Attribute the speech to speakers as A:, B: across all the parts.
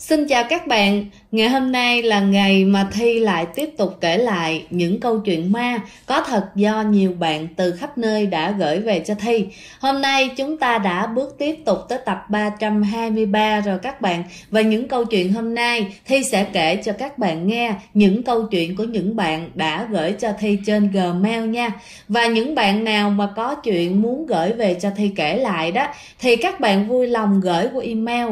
A: Xin chào các bạn, ngày hôm nay là ngày mà Thi lại tiếp tục kể lại những câu chuyện ma có thật do nhiều bạn từ khắp nơi đã gửi về cho Thi. Hôm nay chúng ta đã bước tiếp tục tới tập 323 rồi các bạn. Và những câu chuyện hôm nay Thi sẽ kể cho các bạn nghe những câu chuyện của những bạn đã gửi cho Thi trên Gmail nha. Và những bạn nào mà có chuyện muốn gửi về cho Thi kể lại đó thì các bạn vui lòng gửi qua email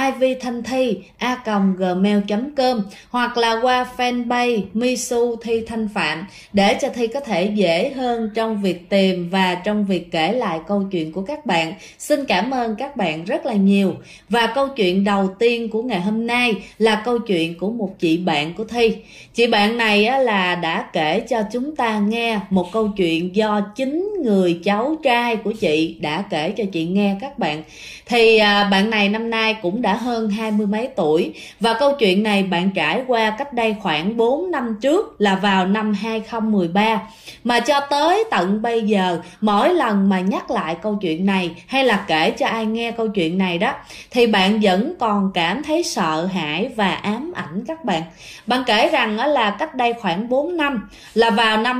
A: ivthanthi@gmail.com hoặc là qua fanpage Misu Thi Thanh Phạm để cho Thi có thể dễ hơn trong việc tìm và trong việc kể lại câu chuyện của các bạn. Xin cảm ơn các bạn rất là nhiều. Và câu chuyện đầu tiên của ngày hôm nay là câu chuyện của một chị bạn của Thi. Chị bạn này là đã kể cho chúng ta nghe một câu chuyện do chính người cháu trai của chị đã kể cho chị nghe các bạn. Thì bạn này năm nay cũng đã hơn 20 mấy tuổi và câu chuyện này bạn trải qua cách đây khoảng 4 năm trước là vào năm 2013, mà cho tới tận bây giờ mỗi lần mà nhắc lại câu chuyện này hay là kể cho ai nghe câu chuyện này đó thì bạn vẫn còn cảm thấy sợ hãi và ám ảnh các bạn. Bạn kể rằng là cách đây khoảng 4 năm là vào năm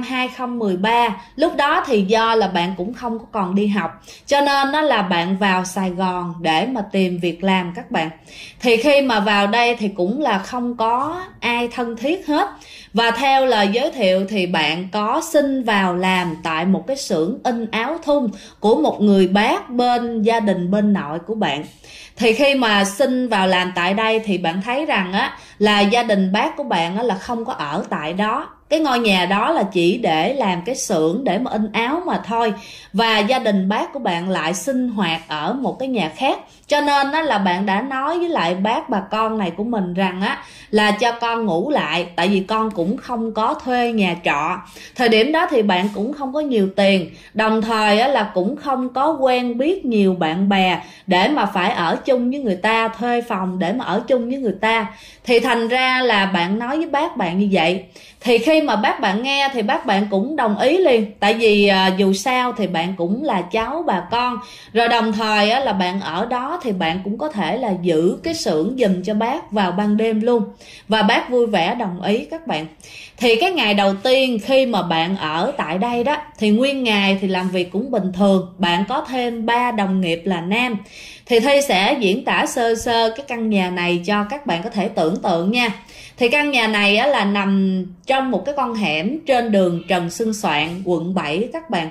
A: 2013, lúc đó thì do là bạn cũng không có còn đi học cho nên đó là bạn vào Sài Gòn để mà tìm việc làm các bạn. Thì khi mà vào đây thì cũng là không có ai thân thiết hết. Và theo lời giới thiệu thì bạn có xin vào làm tại một cái xưởng in áo thun của một người bác bên gia đình bên nội của bạn. Thì khi mà xin vào làm tại đây thì bạn thấy rằng là gia đình bác của bạn là không có ở tại đó. Cái ngôi nhà đó là chỉ để làm cái xưởng để mà in áo mà thôi. Và gia đình bác của bạn lại sinh hoạt ở một cái nhà khác. Cho nên là bạn đã nói với lại bác bà con này của mình rằng là cho con ngủ lại. Tại vì con cũng không có thuê nhà trọ. Thời điểm đó thì bạn cũng không có nhiều tiền. Đồng thời là cũng không có quen biết nhiều bạn bè để mà phải ở chung với người ta, thuê phòng để mà ở chung với người ta. Thì thành ra là bạn nói với bác bạn như vậy. Thì khi mà bác bạn nghe thì bác bạn cũng đồng ý liền. Tại vì dù sao thì bạn cũng là cháu bà con. Rồi đồng thời là bạn ở đó thì bạn cũng có thể là giữ cái xưởng giùm cho bác vào ban đêm luôn. Và bác vui vẻ đồng ý các bạn. Thì cái ngày đầu tiên khi mà bạn ở tại đây đó thì nguyên ngày thì làm việc cũng bình thường. Bạn có thêm 3 đồng nghiệp là nam. Thì Thi sẽ diễn tả sơ sơ cái căn nhà này cho các bạn có thể tưởng tượng nha. Thì căn nhà này là nằm trong một cái con hẻm trên đường Trần Xuân Soạn, quận 7 các bạn.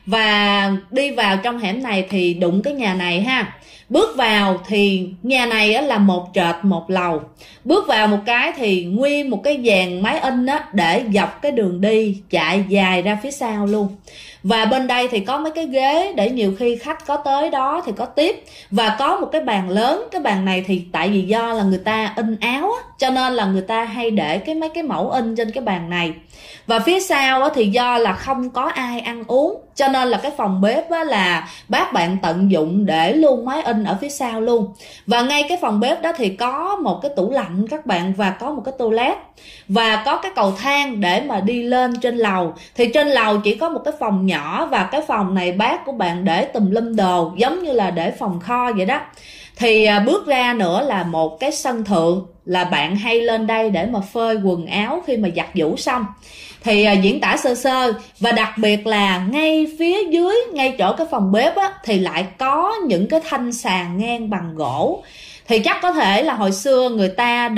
A: Và đi vào trong hẻm này thì đụng cái nhà này ha. Bước vào thì nhà này là một trệt một lầu. Bước vào một cái thì nguyên một cái dàn máy in để dọc cái đường đi chạy dài ra phía sau luôn. Và bên đây thì có mấy cái ghế để nhiều khi khách có tới đó thì có tiếp. Và có một cái bàn lớn. Cái bàn này thì tại vì do là người ta in áo cho nên là người ta hay để mấy cái mẫu in trên cái bàn này. Và phía sau thì do là không có ai ăn uống cho nên là cái phòng bếp là bác bạn tận dụng để luôn máy in ở phía sau luôn. Và ngay cái phòng bếp đó thì có một cái tủ lạnh các bạn và có một cái toilet. Và có cái cầu thang để mà đi lên trên lầu. Thì trên lầu chỉ có một cái phòng nhỏ và cái phòng này bác của bạn để tùm lum đồ giống như là để phòng kho vậy đó. Thì bước ra nữa là một cái sân thượng là bạn hay lên đây để mà phơi quần áo khi mà giặt giũ xong. Thì diễn tả sơ sơ. Và đặc biệt là ngay phía dưới, ngay chỗ cái phòng bếp thì lại có những cái thanh sàn ngang bằng gỗ. Thì chắc có thể là hồi xưa người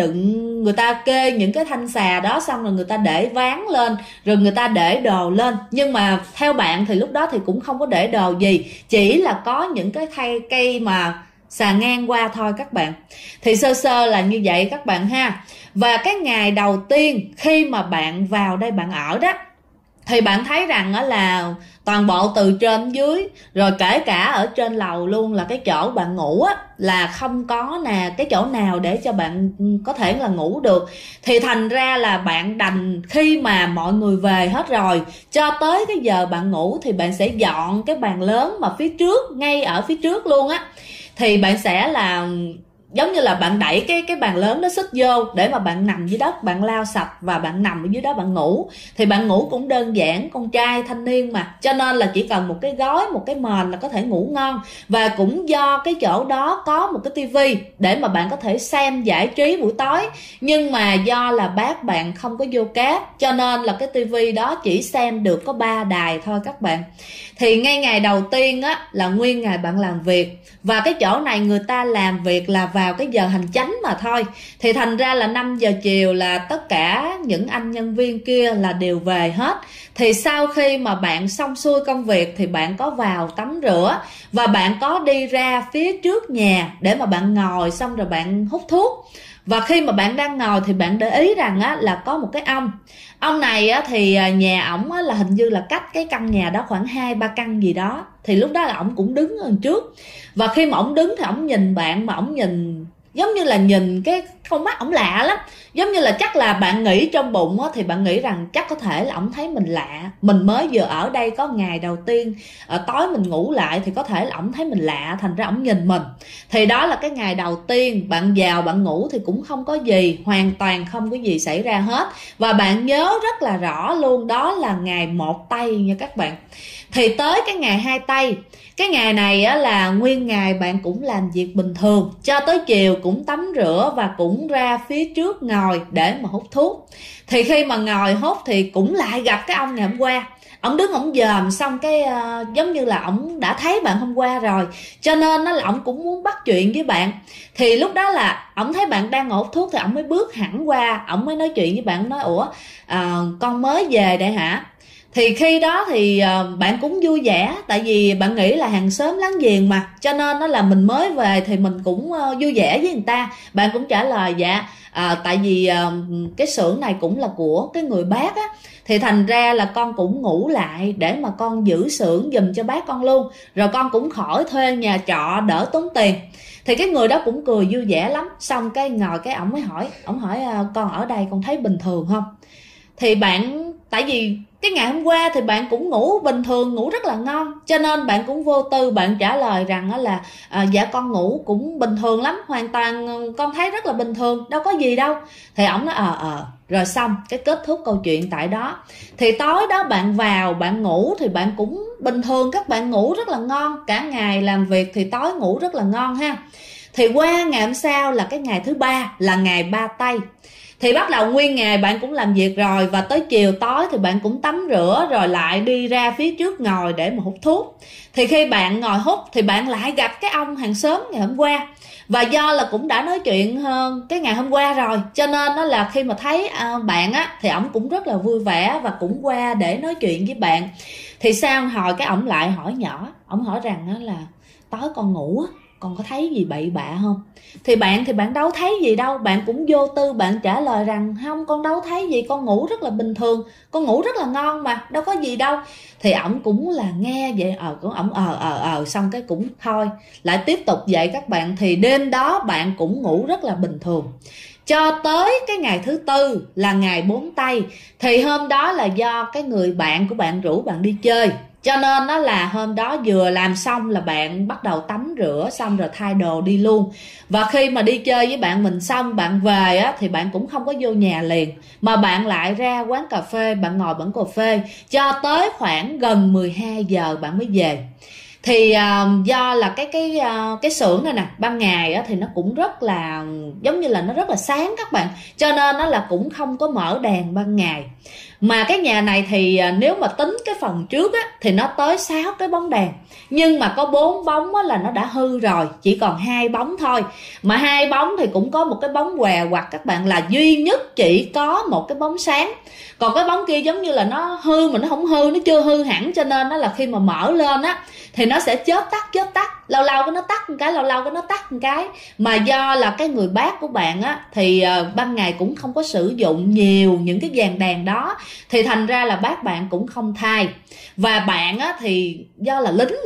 A: ta kê những cái thanh xà đó xong rồi người ta để ván lên rồi người ta để đồ lên. Nhưng mà theo bạn thì lúc đó thì cũng không có để đồ gì, chỉ là có những cái cây mà xà ngang qua thôi các bạn. Thì sơ sơ là như vậy các bạn ha. Và cái ngày đầu tiên khi mà bạn vào đây bạn ở đó thì bạn thấy rằng là toàn bộ từ trên dưới rồi kể cả ở trên lầu luôn là cái chỗ bạn ngủ là không có cái chỗ nào để cho bạn có thể là ngủ được. Thì thành ra là bạn đành khi mà mọi người về hết rồi cho tới cái giờ bạn ngủ thì bạn sẽ dọn cái bàn lớn mà phía trước, ngay ở phía trước luôn thì bạn sẽ là giống như là bạn đẩy cái bàn lớn nó xích vô để mà bạn nằm dưới đất, bạn lau sạch và bạn nằm ở dưới đó bạn ngủ. Thì bạn ngủ cũng đơn giản, con trai thanh niên mà, cho nên là chỉ cần một cái gối, một cái mền là có thể ngủ ngon. Và cũng do cái chỗ đó có một cái tivi để mà bạn có thể xem giải trí buổi tối, nhưng mà do là bác bạn không có vô cáp, cho nên là cái tivi đó chỉ xem được có 3 đài thôi các bạn. Thì ngay ngày đầu tiên á là nguyên ngày bạn làm việc, và cái chỗ này người ta làm việc là vào cái giờ hành chánh mà thôi, thì thành ra là 5 giờ chiều là tất cả những anh nhân viên kia là đều về hết. Thì sau khi mà bạn xong xuôi công việc thì bạn có vào tắm rửa, và bạn có đi ra phía trước nhà để mà bạn ngồi xong rồi bạn hút thuốc. Và khi mà bạn đang ngồi thì bạn để ý rằng á là có một cái ông này á thì nhà ổng á là hình như là cách cái căn nhà đó khoảng 2-3 căn gì đó. Thì lúc đó là ổng cũng đứng ở trước, và khi mà ổng đứng thì ổng nhìn bạn, mà ổng nhìn giống như là nhìn cái con mắt ổng lạ lắm. Giống như là chắc là bạn nghĩ trong bụng á, thì bạn nghĩ rằng chắc có thể là ổng thấy mình lạ, mình mới vừa ở đây có ngày đầu tiên, tối mình ngủ lại thì có thể là ổng thấy mình lạ, thành ra ổng nhìn mình. Thì đó là cái ngày đầu tiên bạn vào bạn ngủ thì cũng không có gì, hoàn toàn không có gì xảy ra hết. Và bạn nhớ rất là rõ luôn, đó là ngày 1 tây nha các bạn. Thì tới cái ngày 2 tây, cái ngày này á là nguyên ngày bạn cũng làm việc bình thường, cho tới chiều cũng tắm rửa và cũng ra phía trước ngồi để mà hút thuốc. Thì khi mà ngồi hút thì cũng lại gặp cái ông ngày hôm qua. Ông đứng ổng dòm xong cái giống như là ổng đã thấy bạn hôm qua rồi, cho nên là ổng cũng muốn bắt chuyện với bạn. Thì lúc đó là ổng thấy bạn đang ngồi hút thuốc thì ổng mới bước hẳn qua, ổng mới nói chuyện với bạn, nói ủa con mới về đây hả? Thì khi đó thì bạn cũng vui vẻ, tại vì bạn nghĩ là hàng xóm láng giềng mà, cho nên nó là mình mới về thì mình cũng vui vẻ với người ta. Bạn cũng trả lời dạ tại vì cái xưởng này cũng là của cái người bác á, thì thành ra là con cũng ngủ lại để mà con giữ xưởng giùm cho bác con luôn, rồi con cũng khỏi thuê nhà trọ đỡ tốn tiền. Thì cái người đó cũng cười vui vẻ lắm. Xong cái ngồi cái ổng mới hỏi, con ở đây con thấy bình thường không? Thì bạn, tại vì cái ngày hôm qua thì bạn cũng ngủ bình thường, ngủ rất là ngon, cho nên bạn cũng vô tư bạn trả lời rằng là dạ con ngủ cũng bình thường lắm, hoàn toàn con thấy rất là bình thường, đâu có gì đâu. Thì ổng nói rồi xong cái kết thúc câu chuyện tại đó. Thì tối đó bạn vào bạn ngủ thì bạn cũng bình thường, các bạn ngủ rất là ngon, cả ngày làm việc thì tối ngủ rất là ngon ha. Thì qua ngày hôm sau là cái ngày thứ 3 là ngày 3 tây. Thì bắt đầu nguyên ngày bạn cũng làm việc rồi, và tới chiều tối thì bạn cũng tắm rửa rồi lại đi ra phía trước ngồi để mà hút thuốc. Thì khi bạn ngồi hút thì bạn lại gặp cái ông hàng xóm ngày hôm qua. Và do là cũng đã nói chuyện hơn cái ngày hôm qua rồi, cho nên đó là khi mà thấy bạn á thì ổng cũng rất là vui vẻ và cũng qua để nói chuyện với bạn. Thì sau hồi cái ổng lại hỏi nhỏ, ổng hỏi rằng đó là tối con ngủ á, con có thấy gì bậy bạ không? Thì bạn đâu thấy gì đâu, bạn cũng vô tư bạn trả lời rằng không, con đâu thấy gì, con ngủ rất là bình thường, con ngủ rất là ngon mà, đâu có gì đâu. Thì ổng cũng là nghe vậy, ổng xong cái cũng thôi, lại tiếp tục vậy các bạn. Thì đêm đó bạn cũng ngủ rất là bình thường, cho tới cái ngày thứ 4 là ngày 4 tây. Thì hôm đó là do cái người bạn của bạn rủ bạn đi chơi, cho nên đó là hôm đó vừa làm xong là bạn bắt đầu tắm rửa xong rồi thay đồ đi luôn. Và khi mà đi chơi với bạn mình xong, bạn về á, thì bạn cũng không có vô nhà liền, mà bạn lại ra quán cà phê, bạn ngồi bẩn cà phê cho tới khoảng gần 12 giờ bạn mới về. Thì do là cái xưởng này nè, ban ngày á, thì nó cũng rất là giống như là nó rất là sáng các bạn, cho nên nó là cũng không có mở đèn ban ngày. Mà cái nhà này thì nếu mà tính cái phần trước á, thì nó tới 6 cái bóng đèn, nhưng mà có 4 bóng á, là nó đã hư rồi, chỉ còn 2 bóng thôi. Mà 2 bóng thì cũng có một cái bóng què quặt các bạn, là duy nhất chỉ có một cái bóng sáng. Còn cái bóng kia giống như là nó hư mà nó không hư, nó chưa hư hẳn, cho nên nó là khi mà mở lên á thì nó sẽ chớp tắt, lâu lâu cái nó tắt một cái, lâu lâu cái nó tắt một cái. Mà do là cái người bác của bạn á thì ban ngày cũng không có sử dụng nhiều những cái dàn đèn đó, thì thành ra là bác bạn cũng không thay. Và bạn á thì do là lính nữa,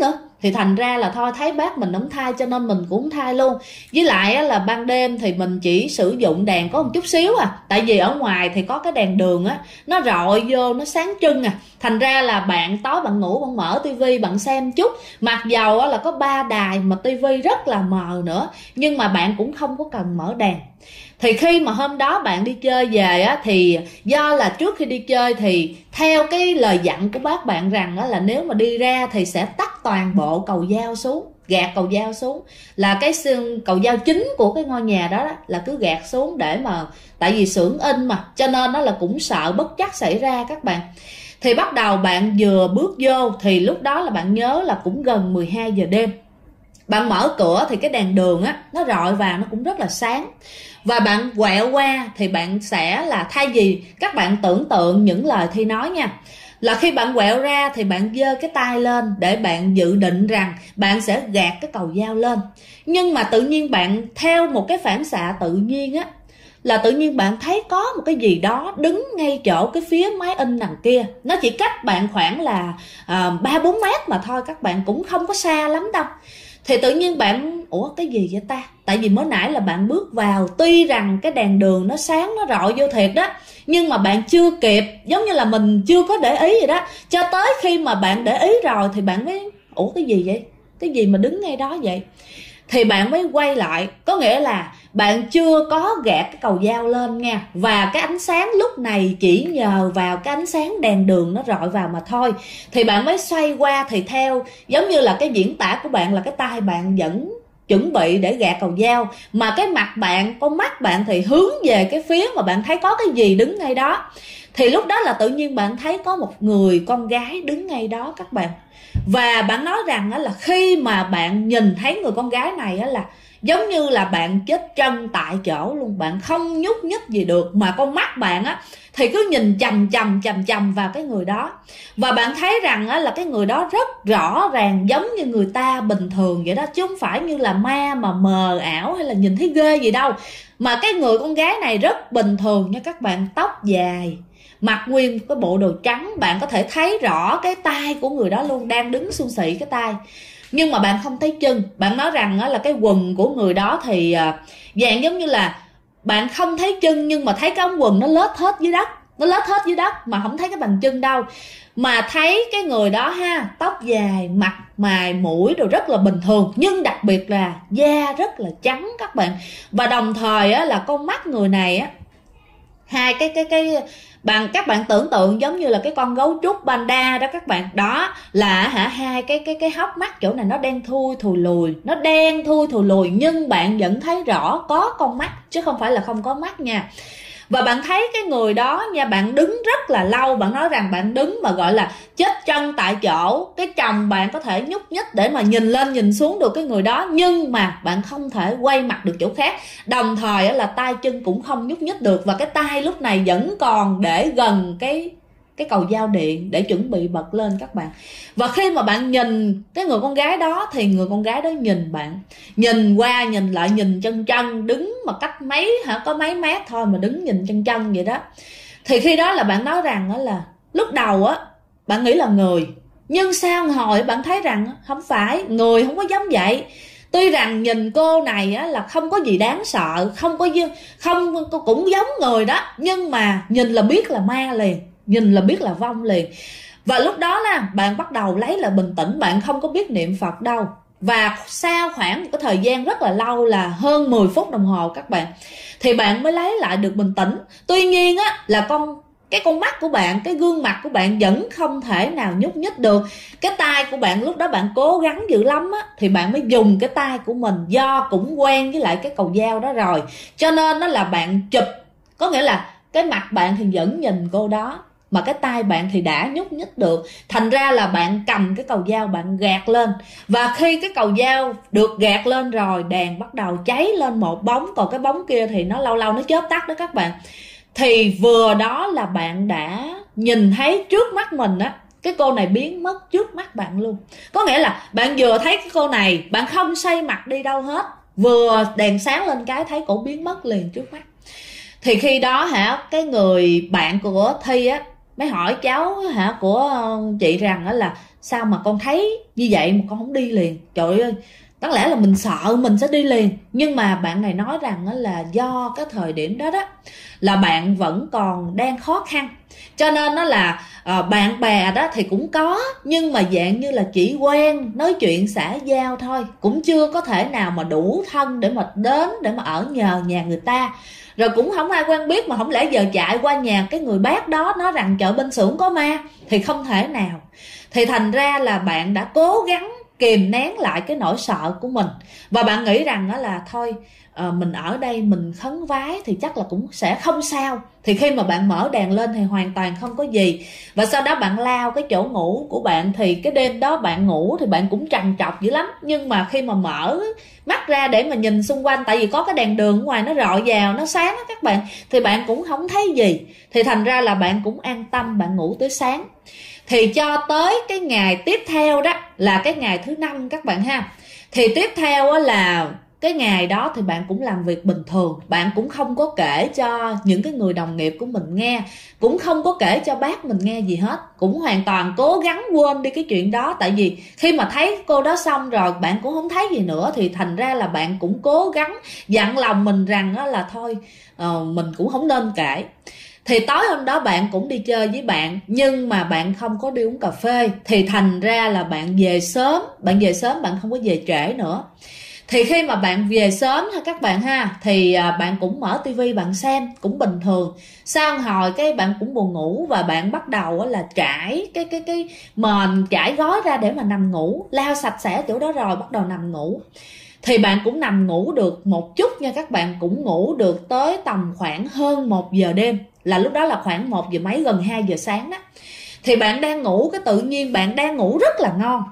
A: thì thành ra là thôi thấy bác mình không thay cho nên mình cũng không thay luôn. Với lại là ban đêm thì mình chỉ sử dụng đèn có một chút xíu tại vì ở ngoài thì có cái đèn đường nó rọi vô nó sáng trưng thành ra là bạn tối bạn ngủ bạn mở tivi bạn xem chút, mặc dầu là có 3 đài mà tivi rất là mờ nữa nhưng mà bạn cũng không có cần mở đèn. Thì khi mà hôm đó bạn đi chơi về thì do là trước khi đi chơi thì theo cái lời dặn của bác bạn rằng là nếu mà đi ra thì sẽ tắt toàn bộ cầu dao xuống, gạt cầu dao xuống, là cái cầu dao chính của cái ngôi nhà đó là cứ gạt xuống để mà tại vì xưởng in mà cho nên nó là cũng sợ bất trắc xảy ra các bạn. Thì bắt đầu bạn vừa bước vô thì lúc đó là bạn nhớ là cũng gần 12 giờ đêm. Bạn mở cửa thì cái đèn đường nó rọi vào nó cũng rất là sáng. Và bạn quẹo qua thì bạn sẽ là thay vì các bạn tưởng tượng những lời Thi nói nha, là khi bạn quẹo ra thì bạn giơ cái tay lên để bạn dự định rằng bạn sẽ gạt cái cầu dao lên. Nhưng mà tự nhiên bạn theo một cái phản xạ tự nhiên là tự nhiên bạn thấy có một cái gì đó đứng ngay chỗ cái phía máy in đằng kia. Nó chỉ cách bạn khoảng là 3-4 mét mà thôi các bạn, cũng không có xa lắm đâu. Thì tự nhiên bạn, ủa cái gì vậy ta? Tại vì mới nãy là bạn bước vào, tuy rằng cái đèn đường nó sáng nó rọi vô thiệt đó, nhưng mà bạn chưa kịp, giống như là mình chưa có để ý vậy đó. Cho tới khi mà bạn để ý rồi thì bạn mới, ủa cái gì vậy? Cái gì mà đứng ngay đó vậy? Thì bạn mới quay lại, có nghĩa là bạn chưa có gạt cái cầu dao lên nha. Và cái ánh sáng lúc này chỉ nhờ vào cái ánh sáng đèn đường nó rọi vào mà thôi. Thì bạn mới xoay qua thì theo, giống như là cái diễn tả của bạn là cái tay bạn vẫn chuẩn bị để gạt cầu dao, mà cái mặt bạn, con mắt bạn thì hướng về cái phía mà bạn thấy có cái gì đứng ngay đó. Thì lúc đó là tự nhiên bạn thấy có một người con gái đứng ngay đó các bạn. Và bạn nói rằng là khi mà bạn nhìn thấy người con gái này là giống như là bạn chết chân tại chỗ luôn, bạn không nhúc nhích gì được, mà con mắt bạn thì cứ nhìn chằm chằm vào cái người đó. Và bạn thấy rằng là cái người đó rất rõ ràng giống như người ta bình thường vậy đó, chứ không phải như là ma mà mờ ảo hay là nhìn thấy ghê gì đâu. Mà cái người con gái này rất bình thường nha các bạn, tóc dài, mặc nguyên cái bộ đồ trắng, bạn có thể thấy rõ cái tay của người đó luôn, đang đứng xun xị cái tay. Nhưng mà bạn không thấy chân. Bạn nói rằng là cái quần của người đó thì dạng giống như là bạn không thấy chân, nhưng mà thấy cái ống quần nó lết hết dưới đất. Nó lết hết dưới đất mà không thấy cái bàn chân đâu. Mà thấy cái người đó tóc dài, mặt mày mũi đồ rất là bình thường, nhưng đặc biệt là da rất là trắng các bạn. Và đồng thời là con mắt người này hai cái các bạn tưởng tượng giống như là cái con gấu trúc panda đó các bạn. Đó là hai cái hốc mắt chỗ này nó đen thui thùi lùi, nó đen thui thùi lùi, nhưng bạn vẫn thấy rõ có con mắt chứ không phải là không có mắt nha. Và bạn thấy cái người đó nha, bạn đứng rất là lâu. Bạn nói rằng bạn đứng mà gọi là chết chân tại chỗ. Cái chồng bạn có thể nhúc nhích để mà nhìn lên nhìn xuống được cái người đó, nhưng mà bạn không thể quay mặt được chỗ khác. Đồng thời là tay chân cũng không nhúc nhích được. Và cái tay lúc này vẫn còn để gần cái cầu dao điện để chuẩn bị bật lên các bạn. Và khi mà bạn nhìn cái người con gái đó thì người con gái đó nhìn bạn, nhìn qua nhìn lại, nhìn chân đứng mà cách có mấy mét thôi mà đứng nhìn chân vậy đó. Thì khi đó là bạn nói rằng là lúc đầu bạn nghĩ là người, nhưng sau hồi bạn thấy rằng không phải, người không có giống vậy. Tuy rằng nhìn cô này là không có gì đáng sợ, không cũng giống người đó, nhưng mà nhìn là biết là ma liền, nhìn là biết là vong liền. Và lúc đó bạn bắt đầu lấy lại bình tĩnh, bạn không có biết niệm Phật đâu. Và sau khoảng một cái thời gian rất là lâu, là hơn 10 phút đồng hồ các bạn, thì bạn mới lấy lại được bình tĩnh. Tuy nhiên là cái con mắt của bạn, cái gương mặt của bạn vẫn không thể nào nhúc nhích được. Cái tay của bạn lúc đó bạn cố gắng dữ lắm thì bạn mới dùng cái tay của mình, do cũng quen với lại cái cầu dao đó rồi, cho nên đó là bạn chụp, có nghĩa là cái mặt bạn thì vẫn nhìn cô đó, mà cái tay bạn thì đã nhúc nhích được. Thành ra là bạn cầm cái cầu dao bạn gạt lên. Và khi cái cầu dao được gạt lên rồi, đèn bắt đầu cháy lên một bóng, còn cái bóng kia thì nó lâu lâu nó chớp tắt đó các bạn. Thì vừa đó là bạn đã nhìn thấy trước mắt mình cái cô này biến mất trước mắt bạn luôn. Có nghĩa là bạn vừa thấy cái cô này, bạn không xoay mặt đi đâu hết, vừa đèn sáng lên cái thấy cổ biến mất liền trước mắt. Thì khi đó cái người bạn của Thi mới hỏi cháu hả của chị rằng là sao mà con thấy như vậy mà con không đi liền. Trời ơi, đáng lẽ là mình sợ mình sẽ đi liền, nhưng mà bạn này nói rằng là do cái thời điểm đó đó là bạn vẫn còn đang khó khăn, cho nên nó là bạn bè đó thì cũng có, nhưng mà dạng như là chỉ quen nói chuyện xã giao thôi, cũng chưa có thể nào mà đủ thân để mà đến để mà ở nhờ nhà người ta. Rồi cũng không ai quen biết, mà không lẽ giờ chạy qua nhà cái người bác đó nói rằng chợ bên xưởng có ma thì không thể nào. Thì thành ra là bạn đã cố gắng kìm nén lại cái nỗi sợ của mình, và bạn nghĩ rằng đó là thôi mình ở đây mình khấn vái thì chắc là cũng sẽ không sao. Thì khi mà bạn mở đèn lên thì hoàn toàn không có gì, và sau đó bạn lao cái chỗ ngủ của bạn. Thì cái đêm đó bạn ngủ thì bạn cũng trằn trọc dữ lắm, nhưng mà khi mà mở mắt ra để mà nhìn xung quanh, tại vì có cái đèn đường ở ngoài nó rọi vào, nó sáng á các bạn, thì bạn cũng không thấy gì. Thì thành ra là bạn cũng an tâm, bạn ngủ tới sáng. Thì cho tới cái ngày tiếp theo đó là cái ngày thứ 5 các bạn ha. Thì tiếp theo là cái ngày đó thì bạn cũng làm việc bình thường, bạn cũng không có kể cho những cái người đồng nghiệp của mình nghe, cũng không có kể cho bác mình nghe gì hết, cũng hoàn toàn cố gắng quên đi cái chuyện đó. Tại vì khi mà thấy cô đó xong rồi bạn cũng không thấy gì nữa, thì thành ra là bạn cũng cố gắng dặn lòng mình rằng là thôi mình cũng không nên kể. Thì tối hôm đó bạn cũng đi chơi với bạn, nhưng mà bạn không có đi uống cà phê, thì thành ra là bạn về sớm, bạn không có về trễ nữa. Thì khi mà bạn về sớm ha các bạn ha, thì bạn cũng mở tivi bạn xem cũng bình thường. Sau hồi cái bạn cũng buồn ngủ, và bạn bắt đầu là trải cái mền, trải gói ra để mà nằm ngủ, lau sạch sẽ chỗ đó rồi bắt đầu nằm ngủ. Thì bạn cũng nằm ngủ được một chút nha các bạn, cũng ngủ được tới tầm khoảng hơn 1 giờ đêm, là lúc đó là khoảng 1 giờ mấy, gần 2 giờ sáng đó. Thì bạn đang ngủ, cái tự nhiên bạn đang ngủ rất là ngon,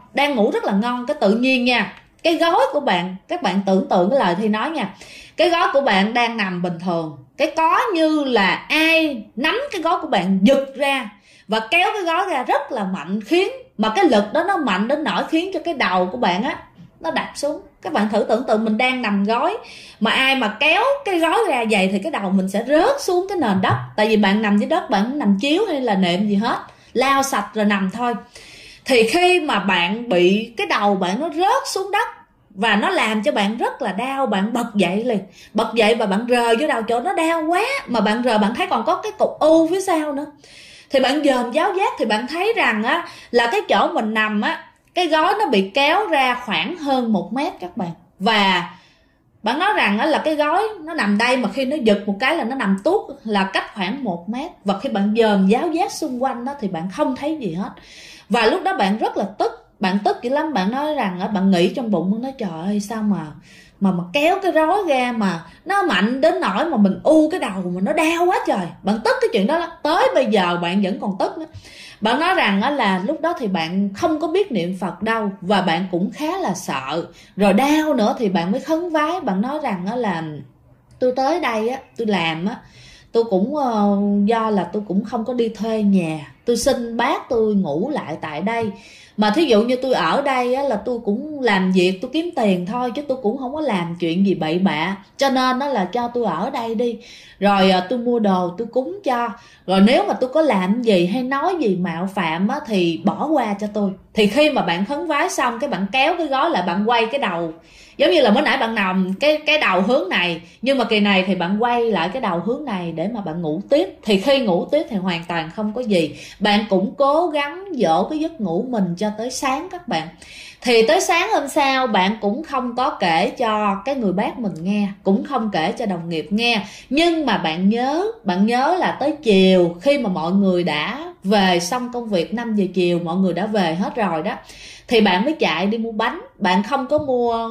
A: cái tự nhiên nha, cái gối của bạn, các bạn tưởng tượng cái lời Thi nói nha, cái gối của bạn đang nằm bình thường, cái có như là ai nắm cái gối của bạn giật ra và kéo cái gối ra rất là mạnh, khiến mà cái lực đó nó mạnh đến nỗi khiến cho cái đầu của bạn á nó đập xuống. Các bạn thử tưởng tượng mình đang nằm gối mà ai mà kéo cái gối ra vậy thì cái đầu mình sẽ rớt xuống cái nền đất. Tại vì bạn nằm dưới đất, bạn không nằm chiếu hay là nệm gì hết, lau sạch rồi nằm thôi. Thì khi mà bạn bị cái đầu bạn nó rớt xuống đất và nó làm cho bạn rất là đau, bạn bật dậy liền, bật dậy và bạn rờ vô đầu chỗ nó đau quá, mà bạn rờ bạn thấy còn có cái cục u phía sau nữa. Thì bạn dòm giáo giác thì bạn thấy rằng á là cái chỗ mình nằm á, cái gối nó bị kéo ra khoảng hơn 1 mét các bạn. Và bạn nói rằng á là cái gối nó nằm đây, mà khi nó giật một cái là nó nằm tuốt là cách khoảng 1 mét. Và khi bạn dòm giáo giác xung quanh đó thì bạn không thấy gì hết. Và lúc đó bạn rất là tức, bạn tức dữ lắm. Bạn nói rằng á, bạn nghĩ trong bụng, bạn nói trời ơi sao mà kéo cái rối ra mà nó mạnh đến nỗi mà mình u cái đầu mà nó đau quá trời. Bạn tức cái chuyện đó lắm. Tới bây giờ bạn vẫn còn tức nữa. Bạn nói rằng là lúc đó thì bạn không có biết niệm Phật đâu, và bạn cũng khá là sợ, rồi đau nữa thì bạn mới khấn vái. Bạn nói rằng là tôi tới đây á, tôi làm á, tôi cũng do là tôi cũng không có đi thuê nhà, tôi xin bác tôi ngủ lại tại đây. Mà thí dụ như tôi ở đây á, là tôi cũng làm việc, tôi kiếm tiền thôi, chứ tôi cũng không có làm chuyện gì bậy bạ. Cho nên đó là cho tôi ở đây đi, rồi tôi mua đồ tôi cúng cho. Rồi nếu mà tôi có làm gì hay nói gì mạo phạm á, thì bỏ qua cho tôi. Thì khi mà bạn khấn vái xong, cái bạn kéo cái gói lại, bạn quay cái đầu, giống như là mới nãy bạn nằm cái đầu hướng này, nhưng mà kỳ này thì bạn quay lại cái đầu hướng này để mà bạn ngủ tiếp. Thì khi ngủ tiếp thì hoàn toàn không có gì. Bạn cũng cố gắng dỗ cái giấc ngủ mình cho tới sáng các bạn. Thì tới sáng hôm sau bạn cũng không có kể cho cái người bác mình nghe, cũng không kể cho đồng nghiệp nghe. Nhưng mà bạn nhớ là tới chiều, khi mà mọi người đã về xong công việc, 5 giờ chiều mọi người đã về hết rồi đó, thì bạn mới chạy đi mua bánh. Bạn không có mua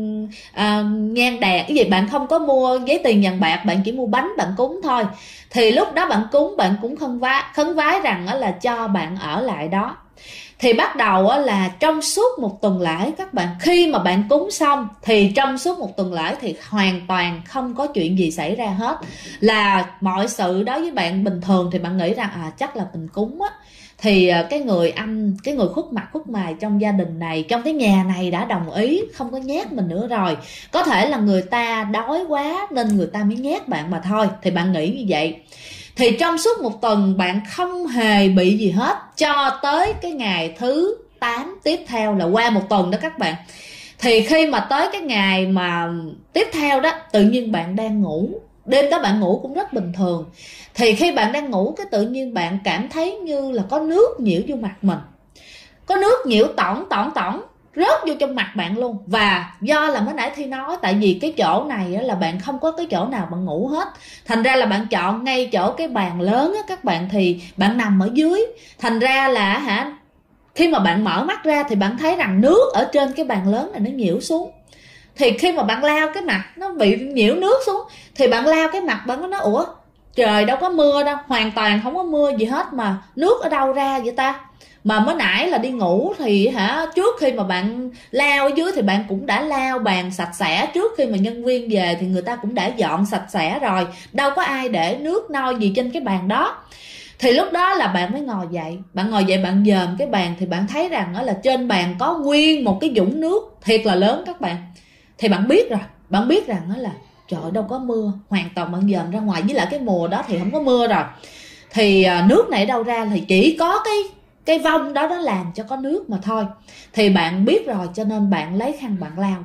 A: nhang đèn cái gì, bạn không có mua giấy tiền vàng bạc, bạn chỉ mua bánh bạn cúng thôi. Thì lúc đó bạn cúng, bạn cũng khấn vái rằng là cho bạn ở lại đó. Thì bắt đầu là trong suốt 1 tuần lễ các bạn, khi mà bạn cúng xong thì trong suốt 1 tuần lễ thì hoàn toàn không có chuyện gì xảy ra hết. Là mọi sự đối với bạn bình thường. Thì bạn nghĩ rằng chắc là mình cúng á, thì cái người khuất mặt khuất mày trong gia đình này, trong cái nhà này đã đồng ý không có nhát mình nữa rồi. Có thể là người ta đói quá nên người ta mới nhát bạn mà thôi. Thì bạn nghĩ như vậy. Thì trong suốt một tuần bạn không hề bị gì hết, cho tới cái ngày thứ 8 tiếp theo, là qua một tuần đó các bạn. Thì khi mà tới cái ngày mà tiếp theo đó, tự nhiên bạn đang ngủ, đêm đó bạn ngủ cũng rất bình thường. Thì khi bạn đang ngủ, cái tự nhiên bạn cảm thấy như là có nước nhiễu vô mặt mình, có nước nhiễu tỏng rớt vô trong mặt bạn luôn. Và do là mới nãy Thi nói, tại vì cái chỗ này là bạn không có cái chỗ nào bạn ngủ hết, thành ra là bạn chọn ngay chỗ cái bàn lớn các bạn, thì bạn nằm ở dưới. Thành ra là khi mà bạn mở mắt ra thì bạn thấy rằng nước ở trên cái bàn lớn này nó nhiễu xuống. Thì khi mà bạn lao cái mặt nó bị nhiễu nước xuống, thì bạn lao cái mặt bạn có nói ủa trời đâu có mưa đâu, hoàn toàn không có mưa gì hết mà nước ở đâu ra vậy ta. Mà mới nãy là đi ngủ thì trước khi mà bạn lao ở dưới thì bạn cũng đã lao bàn sạch sẽ, trước khi mà nhân viên về thì người ta cũng đã dọn sạch sẽ rồi, đâu có ai để nước nôi gì trên cái bàn đó. Thì lúc đó là bạn mới ngồi dậy, bạn dòm cái bàn thì bạn thấy rằng là trên bàn có nguyên một cái vũng nước thiệt là lớn các bạn. Thì bạn biết rồi, bạn biết rằng là trời đâu có mưa, hoàn toàn bạn dòm ra ngoài, với lại cái mùa đó thì không có mưa rồi. Thì nước này đâu ra, thì chỉ có cái vong đó nó làm cho có nước mà thôi. Thì bạn biết rồi, cho nên bạn lấy khăn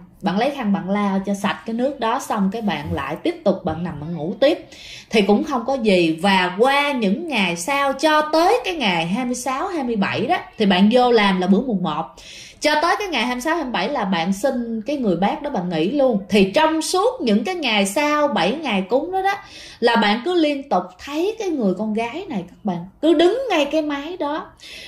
A: bạn lao cho sạch cái nước đó, xong cái bạn lại tiếp tục bạn nằm bạn ngủ tiếp thì cũng không có gì. Và qua những ngày sau cho tới cái ngày 26, 27 đó thì bạn vô làm là bữa mùng 1, cho tới cái ngày 26, 27 là bạn xin cái người bác đó bạn nghỉ luôn. Thì trong suốt những cái ngày sau 7 ngày cúng đó là bạn cứ liên tục thấy cái người con gái này các bạn cứ đứng ngay cái máy đó.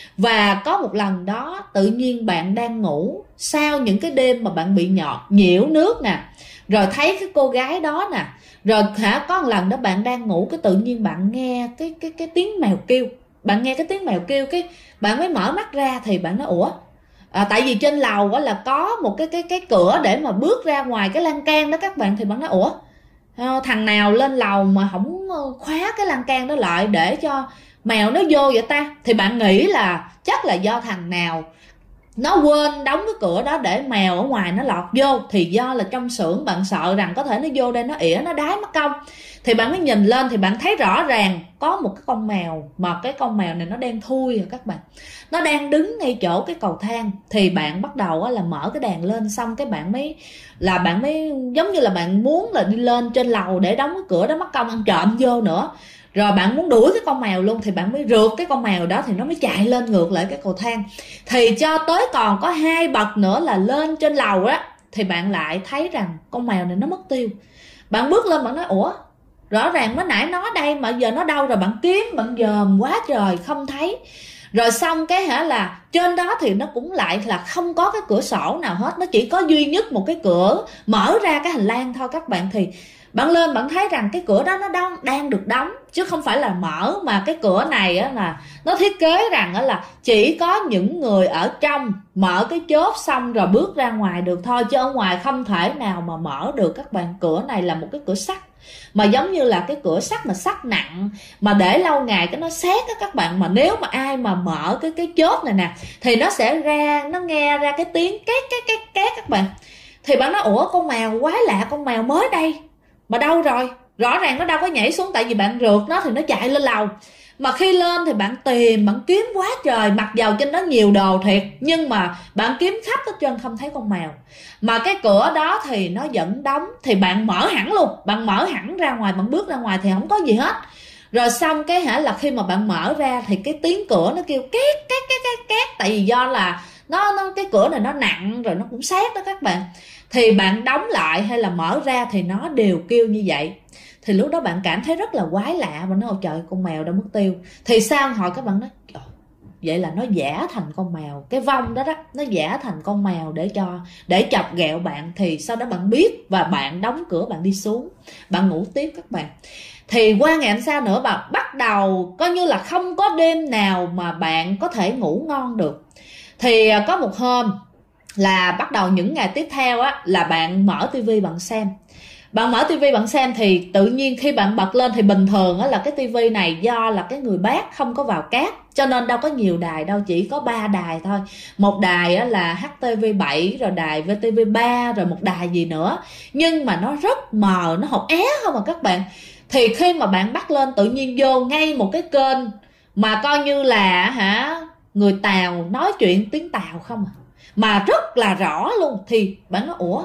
A: Và có một lần đó tự nhiên bạn đang ngủ, sau những cái đêm mà bạn bị nhiễu nước nè, rồi thấy cái cô gái đó nè, rồi có một lần đó bạn đang ngủ, cái tự nhiên bạn nghe cái tiếng mèo kêu. Bạn nghe cái tiếng mèo kêu, cái bạn mới mở mắt ra thì bạn nói ủa, tại vì trên lầu là có một cái cửa để mà bước ra ngoài cái lan can đó các bạn. Thì bạn nói ủa, thằng nào lên lầu mà không khóa cái lan can đó lại để cho mèo nó vô vậy ta. Thì bạn nghĩ là chắc là do thằng nào nó quên đóng cái cửa đó để mèo ở ngoài nó lọt vô. Thì do là trong xưởng bạn sợ rằng có thể nó vô đây nó ỉa nó đái mất công, thì bạn mới nhìn lên thì bạn thấy rõ ràng có một cái con mèo, mà cái con mèo này nó đen thui rồi các bạn, nó đang đứng ngay chỗ cái cầu thang. Thì bạn bắt đầu là mở cái đèn lên, xong cái bạn mới giống như là bạn muốn là đi lên trên lầu để đóng cái cửa đó, mất công ăn trộm vô nữa. Rồi bạn muốn đuổi cái con mèo luôn, thì bạn mới rượt cái con mèo đó thì nó mới chạy lên ngược lại cái cầu thang. Thì cho tới còn có 2 bậc nữa là lên trên lầu á, thì bạn lại thấy rằng con mèo này nó mất tiêu. Bạn bước lên bạn nói ủa, rõ ràng mới nãy nó đây mà giờ nó đâu rồi. Bạn kiếm bạn dòm quá trời không thấy. Rồi xong cái là trên đó thì nó cũng lại là không có cái cửa sổ nào hết, nó chỉ có duy nhất một cái cửa mở ra cái hành lang thôi các bạn. Thì bạn lên bạn thấy rằng cái cửa đó nó đang được đóng chứ không phải là mở, mà cái cửa này là nó thiết kế rằng là chỉ có những người ở trong mở cái chốt xong rồi bước ra ngoài được thôi, chứ ở ngoài không thể nào mà mở được các bạn. Cửa này là một cái cửa sắt, mà giống như là cái cửa sắt mà sắt nặng, mà để lâu ngày cái nó sét á các bạn. Mà nếu mà ai mà mở cái chốt này nè thì nó sẽ nó nghe ra cái tiếng két các bạn. Thì bạn nói ủa, con mèo quái lạ, con mèo mới đây mà đâu rồi, rõ ràng nó đâu có nhảy xuống, tại vì bạn rượt nó thì nó chạy lên lầu. Mà khi lên thì bạn tìm bạn kiếm quá trời, mặc dầu trên đó nhiều đồ thiệt, nhưng mà bạn kiếm khắp hết trơn không thấy con mèo. Mà cái cửa đó thì nó vẫn đóng, thì bạn mở hẳn luôn, bạn mở hẳn ra ngoài, bạn bước ra ngoài thì không có gì hết. Rồi xong cái là khi mà bạn mở ra thì cái tiếng cửa nó kêu két, tại vì do là nó cái cửa này nó nặng rồi nó cũng sát đó các bạn. Thì bạn đóng lại hay là mở ra thì nó đều kêu như vậy. Thì lúc đó bạn cảm thấy rất là quái lạ, và nói ôi trời, con mèo đã mất tiêu. Thì sau hồi các bạn nói vậy là nó giả thành con mèo, cái vong đó nó giả thành con mèo để chọc ghẹo bạn. Thì sau đó bạn biết và bạn đóng cửa, bạn đi xuống, bạn ngủ tiếp các bạn. Thì qua ngày hôm sau nữa bạn bắt đầu coi như là không có đêm nào mà bạn có thể ngủ ngon được. Thì có một hôm là bắt đầu những ngày tiếp theo là bạn mở tivi bạn xem. Bạn mở tivi bạn xem thì tự nhiên khi bạn bật lên thì bình thường là cái tivi này do là cái người bác không có vào cáp, cho nên đâu có nhiều đài đâu, chỉ có 3 đài thôi. Một đài là HTV7, rồi đài VTV3, rồi một đài gì nữa. Nhưng mà nó rất mờ, nó hột é không à các bạn. Thì khi mà bạn bắt lên tự nhiên vô ngay một cái kênh mà coi như là người Tàu nói chuyện tiếng Tàu không à, mà rất là rõ luôn, thì bạn nói ủa,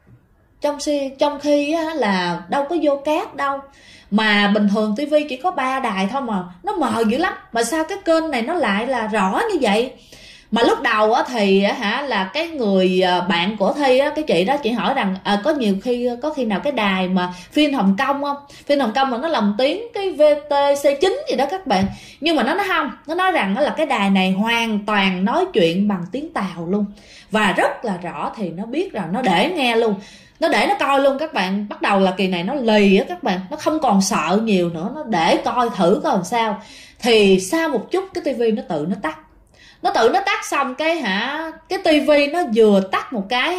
A: trong khi là đâu có vô cát đâu, mà bình thường tivi chỉ có 3 đài thôi mà nó mờ dữ lắm, mà sao cái kênh này nó lại là rõ như vậy? Mà lúc đầu thì là cái người bạn của Thi cái chị đó, chị hỏi rằng có nhiều khi có khi nào cái đài mà phim Hồng Kông không, phim Hồng Kông mà nó lồng tiếng cái VTC9 gì đó các bạn, nhưng mà nó nói không, nó nói rằng là cái đài này hoàn toàn nói chuyện bằng tiếng Tàu luôn và rất là rõ, thì nó biết rằng nó để nghe luôn, nó để nó coi luôn các bạn. Bắt đầu là kỳ này nó lì á các bạn, nó không còn sợ nhiều nữa, nó để coi thử coi làm sao. Thì sau một chút cái tivi nó tự nó tắt xong cái tivi nó vừa tắt một cái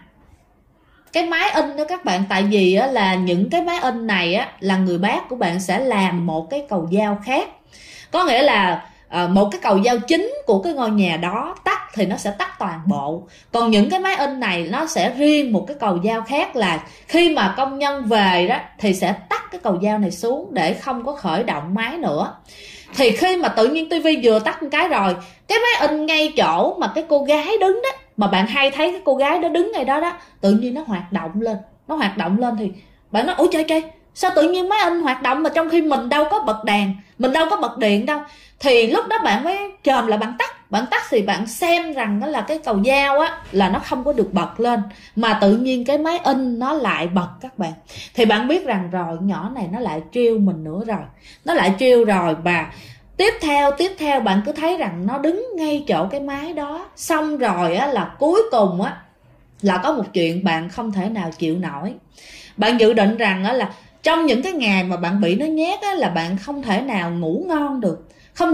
A: cái máy in đó các bạn, tại vì là những cái máy in này là người bác của bạn sẽ làm một cái cầu dao khác, có nghĩa là một cái cầu dao chính của cái ngôi nhà đó tắt thì nó sẽ tắt toàn bộ, còn những cái máy in này nó sẽ riêng một cái cầu dao khác, là khi mà công nhân về đó thì sẽ tắt cái cầu dao này xuống để không có khởi động máy nữa. Thì khi mà tự nhiên tivi vừa tắt một cái rồi, cái máy in ngay chỗ mà cái cô gái đứng đó, mà bạn hay thấy cái cô gái đó đứng ngay đó đó, tự nhiên nó hoạt động lên thì bạn nói ủa trời, sao tự nhiên máy in hoạt động mà trong khi mình đâu có bật đèn, mình đâu có bật điện đâu. Thì lúc đó bạn mới chồm là bạn tắt thì bạn xem rằng đó là cái cầu dao là nó không có được bật lên, mà tự nhiên cái máy in nó lại bật các bạn. Thì bạn biết rằng rồi nhỏ này nó lại trêu mình nữa rồi, nó lại trêu rồi. Và tiếp theo bạn cứ thấy rằng nó đứng ngay chỗ cái máy đó, xong rồi là cuối cùng là có một chuyện bạn không thể nào chịu nổi. Bạn dự định rằng là trong những cái ngày mà bạn bị nó nhét là bạn không thể nào ngủ ngon được,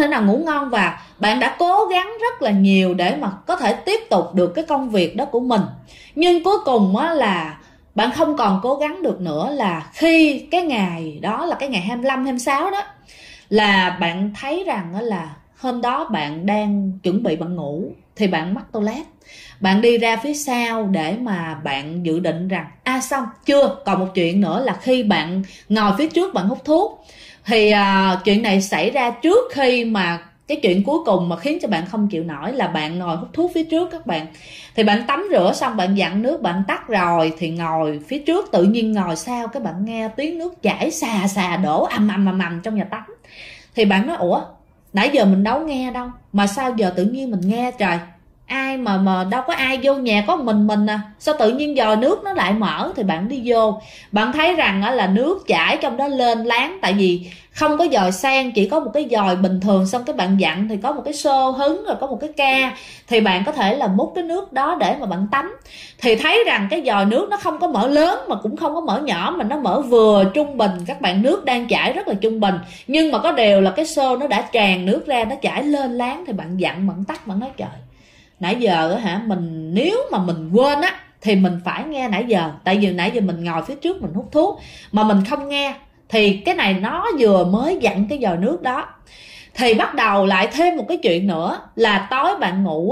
A: và bạn đã cố gắng rất là nhiều để mà có thể tiếp tục được cái công việc đó của mình. Nhưng cuối cùng là bạn không còn cố gắng được nữa, là khi cái ngày đó là cái ngày 25, 26 đó, là bạn thấy rằng là hôm đó bạn đang chuẩn bị bạn ngủ thì bạn mắc toilet, bạn đi ra phía sau để mà bạn dự định rằng xong chưa, còn một chuyện nữa là khi bạn ngồi phía trước bạn hút thuốc. Thì chuyện này xảy ra trước khi mà cái chuyện cuối cùng mà khiến cho bạn không chịu nổi là bạn ngồi hút thuốc phía trước các bạn. Thì bạn tắm rửa xong, bạn dặn nước bạn tắt rồi thì ngồi phía trước, tự nhiên ngồi sau cái bạn nghe tiếng nước chảy xà đổ ầm trong nhà tắm. Thì bạn nói ủa, nãy giờ mình đâu nghe đâu mà sao giờ tự nhiên mình nghe trời, ai mà đâu có ai vô nhà, có mình sao tự nhiên vòi nước nó lại mở. Thì bạn đi vô, bạn thấy rằng là nước chảy trong đó lên láng, tại vì không có vòi sen, chỉ có một cái vòi bình thường. Xong cái bạn dặn thì có một cái xô hứng rồi có một cái ca, thì bạn có thể là múc cái nước đó để mà bạn tắm. Thì thấy rằng cái vòi nước nó không có mở lớn mà cũng không có mở nhỏ, mà nó mở vừa trung bình các bạn, nước đang chảy rất là trung bình, nhưng mà có điều là cái xô nó đã tràn nước ra, nó chảy lên láng. Thì bạn dặn bạn tắt, bạn nói trời, nãy giờ mình nếu mà mình quên thì mình phải nghe nãy giờ, tại vì nãy giờ mình ngồi phía trước mình hút thuốc mà mình không nghe. Thì cái này nó vừa mới dặn cái vòi nước đó. Thì bắt đầu lại thêm một cái chuyện nữa là tối bạn ngủ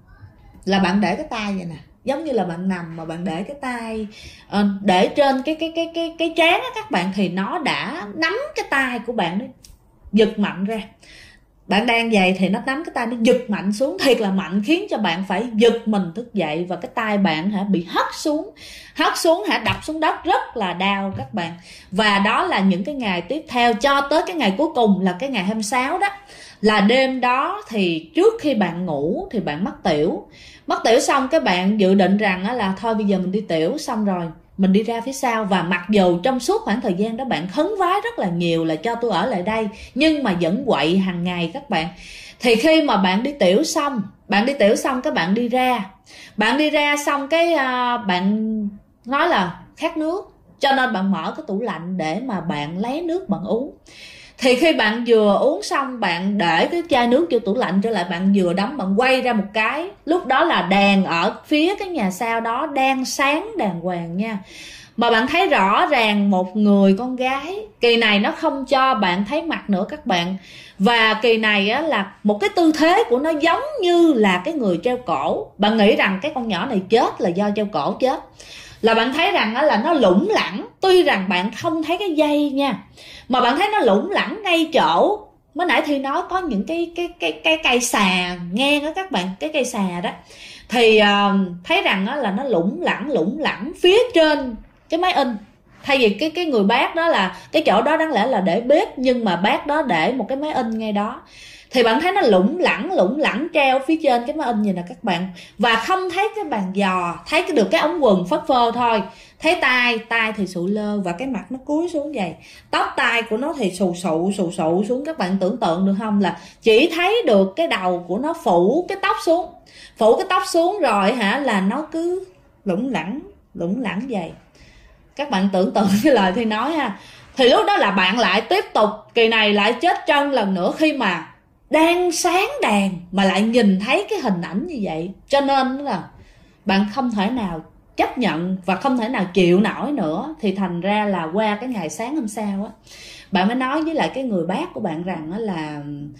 A: là bạn để cái tay vậy nè, giống như là bạn nằm mà bạn để cái tay để trên cái trán các bạn, thì nó đã nắm cái tay của bạn đó, giật mạnh ra. Bạn đang vậy thì nó nắm cái tay, nó giật mạnh xuống, thiệt là mạnh, khiến cho bạn phải giật mình thức dậy, và cái tay bạn bị hất xuống đập xuống đất, rất là đau các bạn. Và đó là những cái ngày tiếp theo cho tới cái ngày cuối cùng là cái ngày 26 đó. Là đêm đó thì trước khi bạn ngủ thì bạn mất tiểu xong cái bạn dự định rằng là thôi bây giờ mình đi tiểu xong rồi mình đi ra phía sau. Và mặc dù trong suốt khoảng thời gian đó bạn khấn vái rất là nhiều là cho tôi ở lại đây, nhưng mà vẫn quậy hàng ngày các bạn. Thì khi mà bạn đi tiểu xong các bạn đi ra xong cái bạn nói là khát nước, cho nên bạn mở cái tủ lạnh để mà bạn lấy nước bạn uống. Thì khi bạn vừa uống xong, bạn để cái chai nước vô tủ lạnh trở lại, bạn vừa đóng, bạn quay ra một cái, lúc đó là đèn ở phía cái nhà sau đó đang sáng đàng hoàng nha. Mà bạn thấy rõ ràng một người con gái, kỳ này nó không cho bạn thấy mặt nữa các bạn. Và kỳ này là một cái tư thế của nó giống như là cái người treo cổ. Bạn nghĩ rằng cái con nhỏ này chết là do treo cổ chết. là bạn thấy rằng là nó lủng lẳng. Tuy rằng bạn không thấy cái dây nha, mà bạn thấy nó lủng lẳng ngay chỗ mới nãy Thi nói có những cái cây xà ngang đó các bạn, cái cây xà đó. Thì thấy rằng là nó lủng lẳng phía trên cái máy in. Thay vì cái người bác đó là cái chỗ đó đáng lẽ là để bếp, nhưng mà bác đó để một cái máy in ngay đó. Thì bạn thấy nó lủng lẳng treo phía trên cái máy in vậy nè các bạn. Và không thấy cái bàn giò, thấy được cái ống quần phất phơ thôi. Thấy tay thì sụ lơ và cái mặt nó cúi xuống vậy. Tóc tai của nó thì xù xuống. Các bạn tưởng tượng được không, là chỉ thấy được cái đầu của nó phủ cái tóc xuống rồi là nó cứ lủng lẳng vậy. Các bạn tưởng tượng cái lời Thi nói ha. Thì lúc đó là bạn lại tiếp tục kỳ này lại chết chân lần nữa, khi mà đang sáng đèn mà lại nhìn thấy cái hình ảnh như vậy. Cho nên là bạn không thể nào chấp nhận và không thể nào chịu nổi nữa. Thì thành ra là qua cái ngày sáng hôm sau á, bạn mới nói với lại cái người bác của bạn rằng là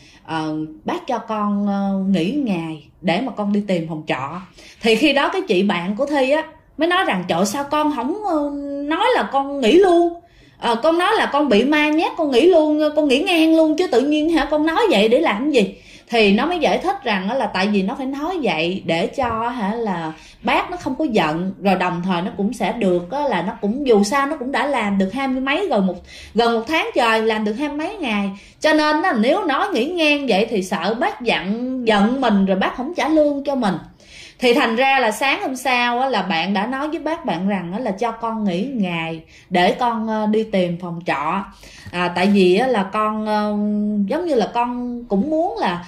A: bác cho con nghỉ ngày để mà con đi tìm phòng trọ. Thì khi đó cái chị bạn của Thi á mới nói rằng trời, sao con không nói là con nghỉ luôn, con nói là con bị ma nhát con nghỉ luôn, con nghỉ ngang luôn chứ tự nhiên con nói vậy để làm gì. Thì nó mới giải thích rằng là tại vì nó phải nói vậy để cho là bác nó không có giận, rồi đồng thời nó cũng sẽ được là nó cũng dù sao nó cũng đã làm được 20 mấy rồi, gần một tháng trời làm được 20 mấy ngày, cho nên nếu nói nghỉ ngang vậy thì sợ bác giận mình rồi bác không trả lương cho mình. Thì thành ra là sáng hôm sau là bạn đã nói với bác bạn rằng là cho con nghỉ ngày để con đi tìm phòng trọ. Tại vì là con giống như là con cũng muốn là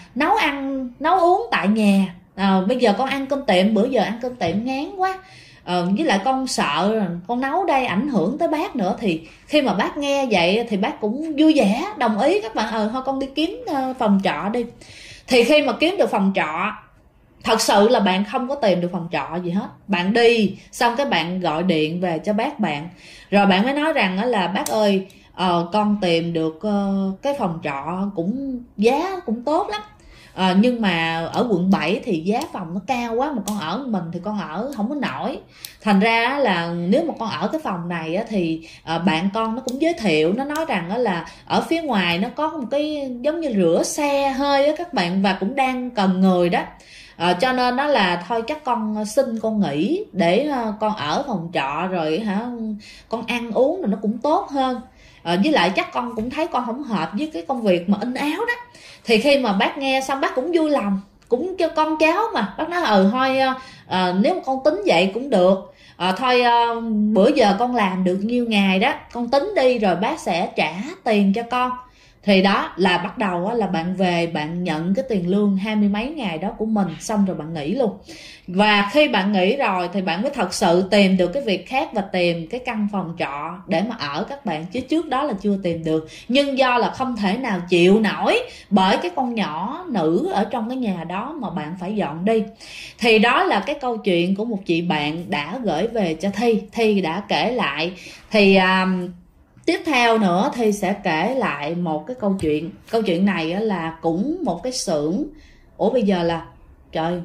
A: nấu uống tại nhà. Bây giờ con ăn cơm tiệm, bữa giờ ăn cơm tiệm ngán quá. Với lại con sợ con nấu đây ảnh hưởng tới bác nữa. Thì khi mà bác nghe vậy thì bác cũng vui vẻ đồng ý các bạn, thôi con đi kiếm phòng trọ đi. Thì khi mà kiếm được phòng trọ, thật sự là bạn không có tìm được phòng trọ gì hết. Bạn đi xong cái bạn gọi điện về cho bác bạn, rồi bạn mới nói rằng là bác ơi, con tìm được cái phòng trọ cũng giá cũng tốt lắm, nhưng mà ở quận 7 thì giá phòng nó cao quá, mà con ở mình thì con ở không có nổi. Thành ra là nếu mà con ở cái phòng này thì bạn con nó cũng giới thiệu, nó nói rằng là ở phía ngoài nó có một cái giống như rửa xe hơi á các bạn, và cũng đang cần người đó. Cho nên đó là thôi chắc con xin con nghỉ để con ở phòng trọ rồi con ăn uống rồi nó cũng tốt hơn. Với lại chắc con cũng thấy con không hợp với cái công việc mà in áo đó. Thì khi mà bác nghe xong bác cũng vui lòng, cũng cho con cháu mà, bác nói thôi nếu mà con tính vậy cũng được, thôi bữa giờ con làm được nhiêu ngày đó con tính đi rồi bác sẽ trả tiền cho con. Thì đó là bắt đầu là bạn về bạn nhận cái tiền lương 20 mấy ngày đó của mình, xong rồi bạn nghỉ luôn. Và khi bạn nghỉ rồi thì bạn mới thật sự tìm được cái việc khác và tìm cái căn phòng trọ để mà ở các bạn, chứ trước đó là chưa tìm được. Nhưng do là không thể nào chịu nổi bởi cái con nhỏ nữ ở trong cái nhà đó mà bạn phải dọn đi. Thì đó là cái câu chuyện của một chị bạn đã gửi về cho Thi đã kể lại. Thì tiếp theo nữa thì sẽ kể lại một cái câu chuyện này là cũng một cái xưởng. Bây giờ là trời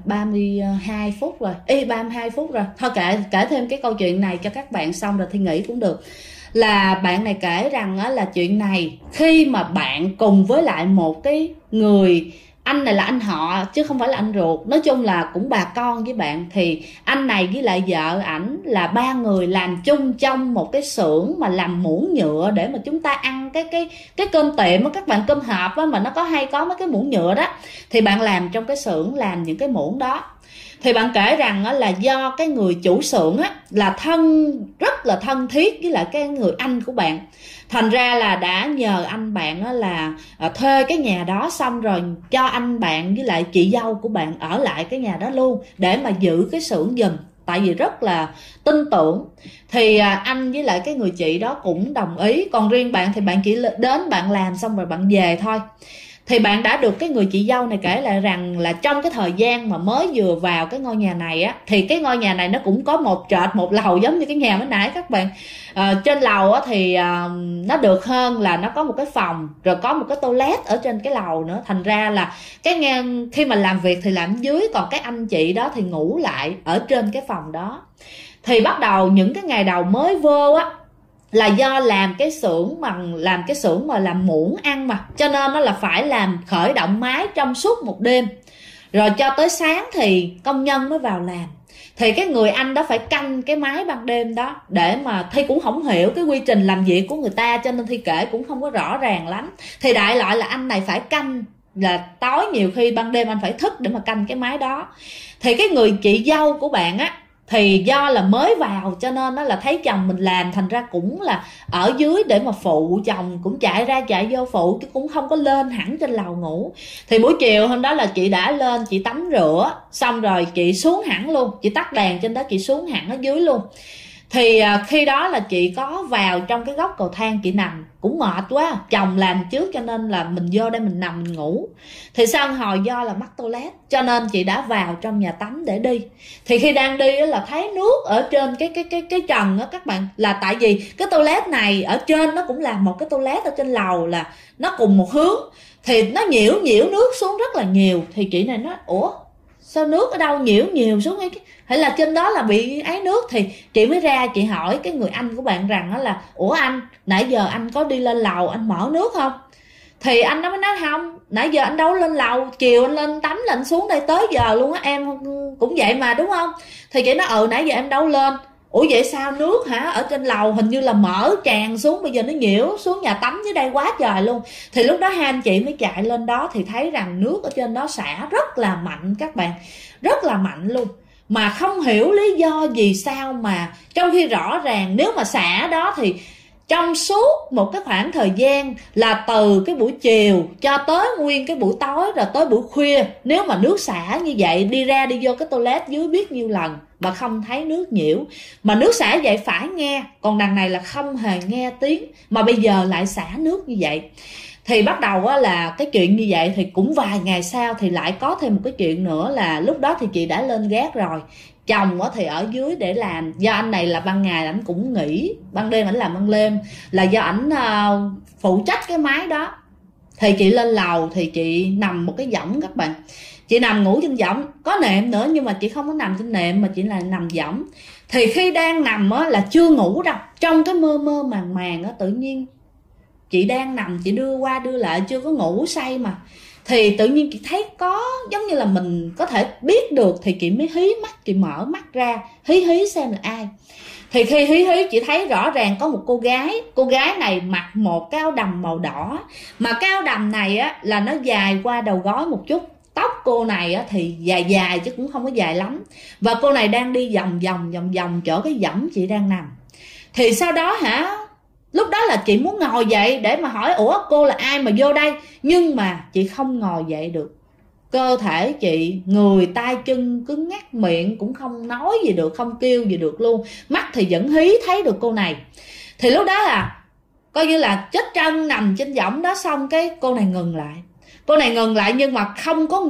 A: 32 phút rồi, 32 phút rồi, thôi kể thêm cái câu chuyện này cho các bạn xong rồi thì nghỉ cũng được. Là bạn này kể rằng là chuyện này khi mà bạn cùng với lại một cái người, anh này là anh họ chứ không phải là anh ruột, nói chung là cũng bà con với bạn. Thì anh này với lại vợ ảnh là ba người làm chung trong một cái xưởng mà làm muỗng nhựa để mà chúng ta ăn cái cơm tiệm á các bạn, cơm hộp á, mà nó có mấy cái muỗng nhựa đó. Thì bạn làm trong cái xưởng làm những cái muỗng đó. Thì bạn kể rằng là do cái người chủ xưởng á là rất là thân thiết với lại cái người anh của bạn, thành ra là đã nhờ anh bạn là thuê cái nhà đó, xong rồi cho anh bạn với lại chị dâu của bạn ở lại cái nhà đó luôn để mà giữ cái xưởng giùm, tại vì rất là tin tưởng. Thì anh với lại cái người chị đó cũng đồng ý. Còn riêng bạn thì bạn chỉ đến bạn làm xong rồi bạn về thôi. Thì bạn đã được cái người chị dâu này kể lại rằng là trong cái thời gian mà mới vừa vào cái ngôi nhà này á, thì cái ngôi nhà này nó cũng có một trệt một lầu giống như cái nhà mới nãy các bạn. Trên lầu á thì nó được hơn là nó có một cái phòng, rồi có một cái toilet ở trên cái lầu nữa. Thành ra là khi mà làm việc thì làm dưới, còn cái anh chị đó thì ngủ lại ở trên cái phòng đó. Thì bắt đầu những cái ngày đầu mới vô á, là do làm cái xưởng mà làm muỗng ăn mà, cho nên nó là phải làm khởi động máy trong suốt một đêm, rồi cho tới sáng thì công nhân mới vào làm. Thì cái người anh đó phải canh cái máy ban đêm đó, để mà Thi cũng không hiểu cái quy trình làm việc của người ta, cho nên Thi kể cũng không có rõ ràng lắm. Thì đại loại là anh này phải canh, là tối nhiều khi ban đêm anh phải thức để mà canh cái máy đó. Thì cái người chị dâu của bạn á, thì do là mới vào cho nên nó là thấy chồng mình làm, thành ra cũng là ở dưới để mà phụ chồng, cũng chạy ra chạy vô phụ chứ cũng không có lên hẳn trên lầu ngủ. Thì buổi chiều hôm đó là chị đã lên, chị tắm rửa xong rồi chị xuống hẳn luôn, chị tắt đèn trên đó, chị xuống hẳn ở dưới luôn. Thì khi đó là chị có vào trong cái góc cầu thang, chị nằm cũng mệt quá, chồng làm trước cho nên là mình vô đây mình nằm mình ngủ. Thì sau hồi do là mắc toilet cho nên chị đã vào trong nhà tắm để đi. Thì khi đang đi là thấy nước ở trên cái trần đó các bạn, là tại vì cái toilet này ở trên nó cũng là một cái toilet ở trên lầu, là nó cùng một hướng, thì nó nhiễu nước xuống rất là nhiều. Thì chị này nói ủa sao nước ở đâu nhiễu nhiều xuống ấy, hay là trên đó là bị ái nước. Thì chị mới ra chị hỏi cái người anh của bạn rằng đó là ủa anh, nãy giờ anh có đi lên lầu anh mở nước không? Thì anh đó mới nói không, nãy giờ anh đâu lên lầu, chiều anh lên tắm là anh xuống đây tới giờ luôn á, em cũng vậy mà đúng không? Thì chị nói nãy giờ em đâu lên. Ủa vậy sao nước hả, ở trên lầu hình như là mở tràn xuống, bây giờ nó nhiễu xuống nhà tắm dưới đây quá trời luôn. Thì lúc đó hai anh chị mới chạy lên đó thì thấy rằng nước ở trên đó xả rất là mạnh các bạn, rất là mạnh luôn. Mà không hiểu lý do gì sao mà trong khi rõ ràng nếu mà xả đó thì trong suốt một cái khoảng thời gian là từ cái buổi chiều cho tới nguyên cái buổi tối rồi tới buổi khuya, nếu mà nước xả như vậy đi ra đi vô cái toilet dưới biết nhiêu lần mà không thấy nước nhiễu. Mà nước xả vậy phải nghe, còn đằng này là không hề nghe tiếng, mà bây giờ lại xả nước như vậy. Thì bắt đầu là cái chuyện như vậy thì cũng vài ngày sau thì lại có thêm một cái chuyện nữa, là lúc đó thì chị đã lên gác rồi, chồng thì ở dưới để làm. Do anh này là ban ngày ảnh cũng nghỉ, ban đêm ảnh làm ban đêm, là do ảnh phụ trách cái máy đó. Thì chị lên lầu thì chị nằm một cái võng các bạn, chị nằm ngủ trên võng, có nệm nữa nhưng mà chị không có nằm trên nệm mà chị là nằm võng. Thì khi đang nằm là chưa ngủ đâu, trong cái mơ mơ màng màng tự nhiên chị đang nằm, chị đưa qua đưa lại chưa có ngủ say mà, thì tự nhiên chị thấy có giống như là mình có thể biết được, thì chị mới hí mắt, chị mở mắt ra hí xem là ai. Thì khi hí chị thấy rõ ràng có một cô gái này mặc một cái áo đầm màu đỏ, mà cái áo đầm này là nó dài qua đầu gối một chút. Tóc cô này thì dài chứ cũng không có dài lắm, và cô này đang đi vòng chỗ cái võng chị đang nằm. Thì sau đó lúc đó là chị muốn ngồi dậy để mà hỏi ủa cô là ai mà vô đây, nhưng mà chị không ngồi dậy được. Cơ thể chị, người tay chân cứng ngắc, miệng cũng không nói gì được, không kêu gì được luôn, mắt thì vẫn hí thấy được cô này. Thì lúc đó là coi như là chết chân nằm trên võng đó, xong cái cô này ngừng lại. Cô này ngừng lại nhưng mà không có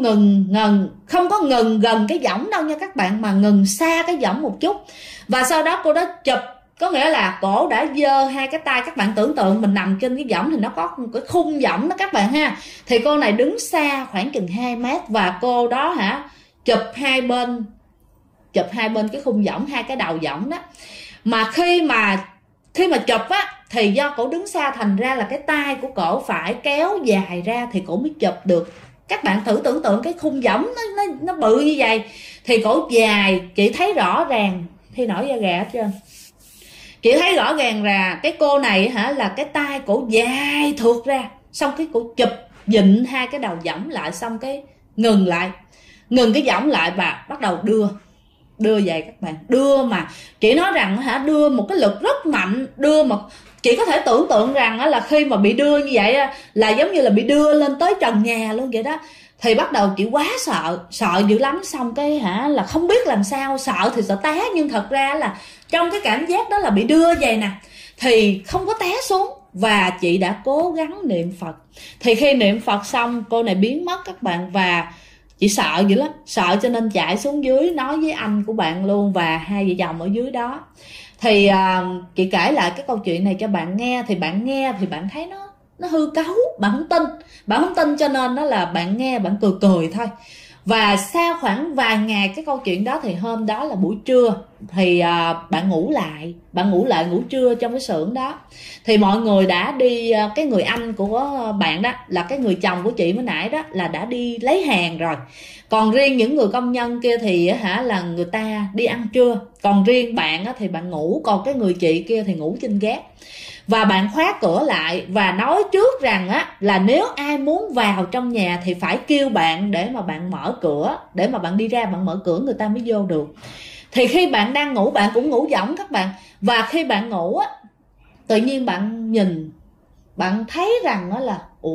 A: ngừng gần cái võng đâu nha các bạn, mà ngừng xa cái võng một chút. Và sau đó cô đó chụp, có nghĩa là cổ đã giơ hai cái tay, các bạn tưởng tượng mình nằm trên cái võng thì nó có một cái khung võng đó các bạn ha. Thì cô này đứng xa khoảng chừng 2 mét, và cô đó chụp hai bên cái khung võng, hai cái đầu võng đó. Mà khi mà chụp thì do cổ đứng xa thành ra là cái tay của cổ phải kéo dài ra thì cổ mới chụp được. Các bạn thử tưởng tượng cái khung võng nó bự như vậy thì cổ dài, chị thấy rõ ràng, thì nổi da gà hết trơn. Chị thấy rõ ràng là cái cô này là cái tay cổ dài thượt ra, xong cái cổ chụp vịn hai cái đầu võng lại, xong cái ngừng cái võng lại và bắt đầu đưa về các bạn. Đưa mà chị nói rằng đưa một cái lực rất mạnh, đưa mà chị có thể tưởng tượng rằng là khi mà bị đưa như vậy là giống như là bị đưa lên tới trần nhà luôn vậy đó. Thì bắt đầu chị quá sợ dữ lắm, xong cái là không biết làm sao, sợ thì sợ té, nhưng thật ra là trong cái cảm giác đó là bị đưa vậy nè thì không có té xuống. Và chị đã cố gắng niệm Phật. Thì khi niệm Phật xong cô này biến mất các bạn, và chị sợ dữ lắm, sợ cho nên chạy xuống dưới nói với anh của bạn luôn và hai vợ chồng ở dưới đó. Thì chị kể lại cái câu chuyện này cho bạn nghe, thì bạn nghe thì bạn thấy nó hư cấu, bạn không tin cho nên đó là bạn nghe bạn cười thôi. Và sau khoảng vài ngày cái câu chuyện đó thì hôm đó là buổi trưa thì bạn ngủ lại ngủ trưa trong cái xưởng đó. Thì mọi người đã đi, cái người anh của bạn đó là cái người chồng của chị mới nãy đó là đã đi lấy hàng rồi. Còn riêng những người công nhân kia thì là người ta đi ăn trưa. Còn riêng bạn thì bạn ngủ, còn cái người chị kia thì ngủ trên gác. Và bạn khóa cửa lại và nói trước rằng là nếu ai muốn vào trong nhà thì phải kêu bạn để mà bạn mở cửa, để mà bạn đi ra bạn mở cửa người ta mới vô được. Thì khi bạn đang ngủ, bạn cũng ngủ võng các bạn. Và khi bạn ngủ tự nhiên bạn nhìn, bạn thấy rằng là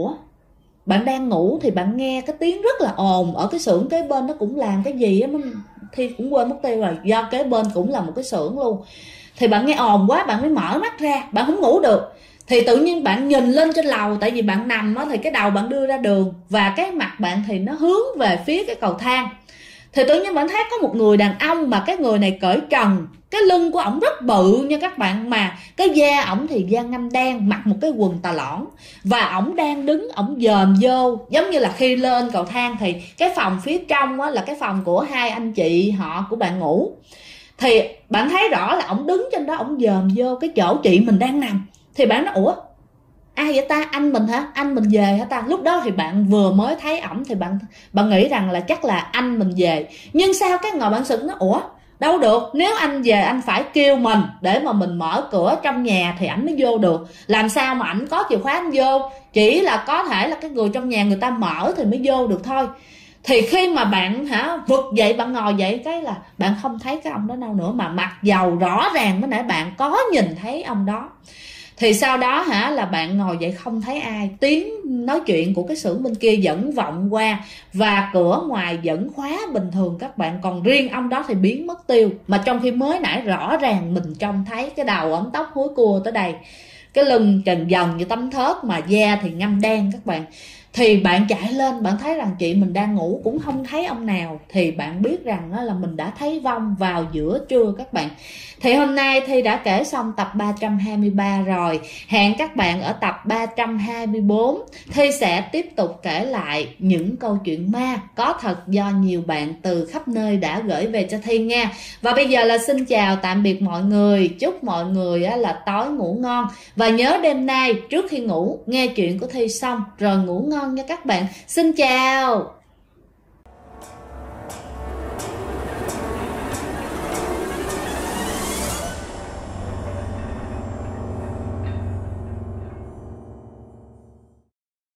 A: bạn đang ngủ thì bạn nghe cái tiếng rất là ồn ở cái xưởng kế bên, nó cũng làm cái gì á Thi cũng quên mất tiêu rồi, do kế bên cũng là một cái xưởng luôn. Thì bạn nghe ồn quá, bạn mới mở mắt ra, bạn không ngủ được. Thì tự nhiên bạn nhìn lên trên lầu, tại vì bạn nằm thì cái đầu bạn đưa ra đường và cái mặt bạn thì nó hướng về phía cái cầu thang. Thì tự nhiên bạn thấy có một người đàn ông, mà cái người này cởi trần, cái lưng của ổng rất bự nha các bạn, mà cái da ổng thì da ngăm đen, mặc một cái quần tà lõn, và ổng đang đứng, ổng dòm vô, giống như là khi lên cầu thang thì cái phòng phía trong là cái phòng của hai anh chị họ của bạn ngủ. Thì bạn thấy rõ là ổng đứng trên đó, ổng dòm vô cái chỗ chị mình đang nằm. Thì bạn nói ai vậy ta, anh mình hả, anh mình về hả ta? Lúc đó thì bạn vừa mới thấy ổng thì bạn nghĩ rằng là chắc là anh mình về. Nhưng sao cái ngồi bạn sững nó đâu được, nếu anh về anh phải kêu mình để mà mình mở cửa trong nhà thì ảnh mới vô được. Làm sao mà ảnh có chìa khóa anh vô, chỉ là có thể là cái người trong nhà người ta mở thì mới vô được thôi. Thì khi mà bạn vực dậy, bạn ngồi dậy cái là bạn không thấy cái ông đó đâu nữa, mà mặc dầu rõ ràng mới nãy bạn có nhìn thấy ông đó. Thì sau đó là bạn ngồi dậy không thấy ai, tiếng nói chuyện của cái xưởng bên kia vẫn vọng qua và cửa ngoài vẫn khóa bình thường các bạn. Còn riêng ông đó thì biến mất tiêu, mà trong khi mới nãy rõ ràng mình trông thấy cái đầu ống tóc húi cua tới đây, cái lưng trần dần như tấm thớt, mà da thì ngăm đen các bạn. Thì bạn chạy lên, bạn thấy rằng chị mình đang ngủ cũng không thấy ông nào. Thì bạn biết rằng là mình đã thấy vong vào giữa trưa các bạn. Thì hôm nay Thi đã kể xong tập 323 rồi. Hẹn các bạn ở tập 324. Thi sẽ tiếp tục kể lại những câu chuyện ma có thật do nhiều bạn từ khắp nơi đã gửi về cho Thi nha. Và bây giờ là xin chào tạm biệt mọi người. Chúc mọi người là tối ngủ ngon. Và nhớ đêm nay trước khi ngủ nghe chuyện của Thi xong rồi ngủ ngon nha các bạn. Xin chào.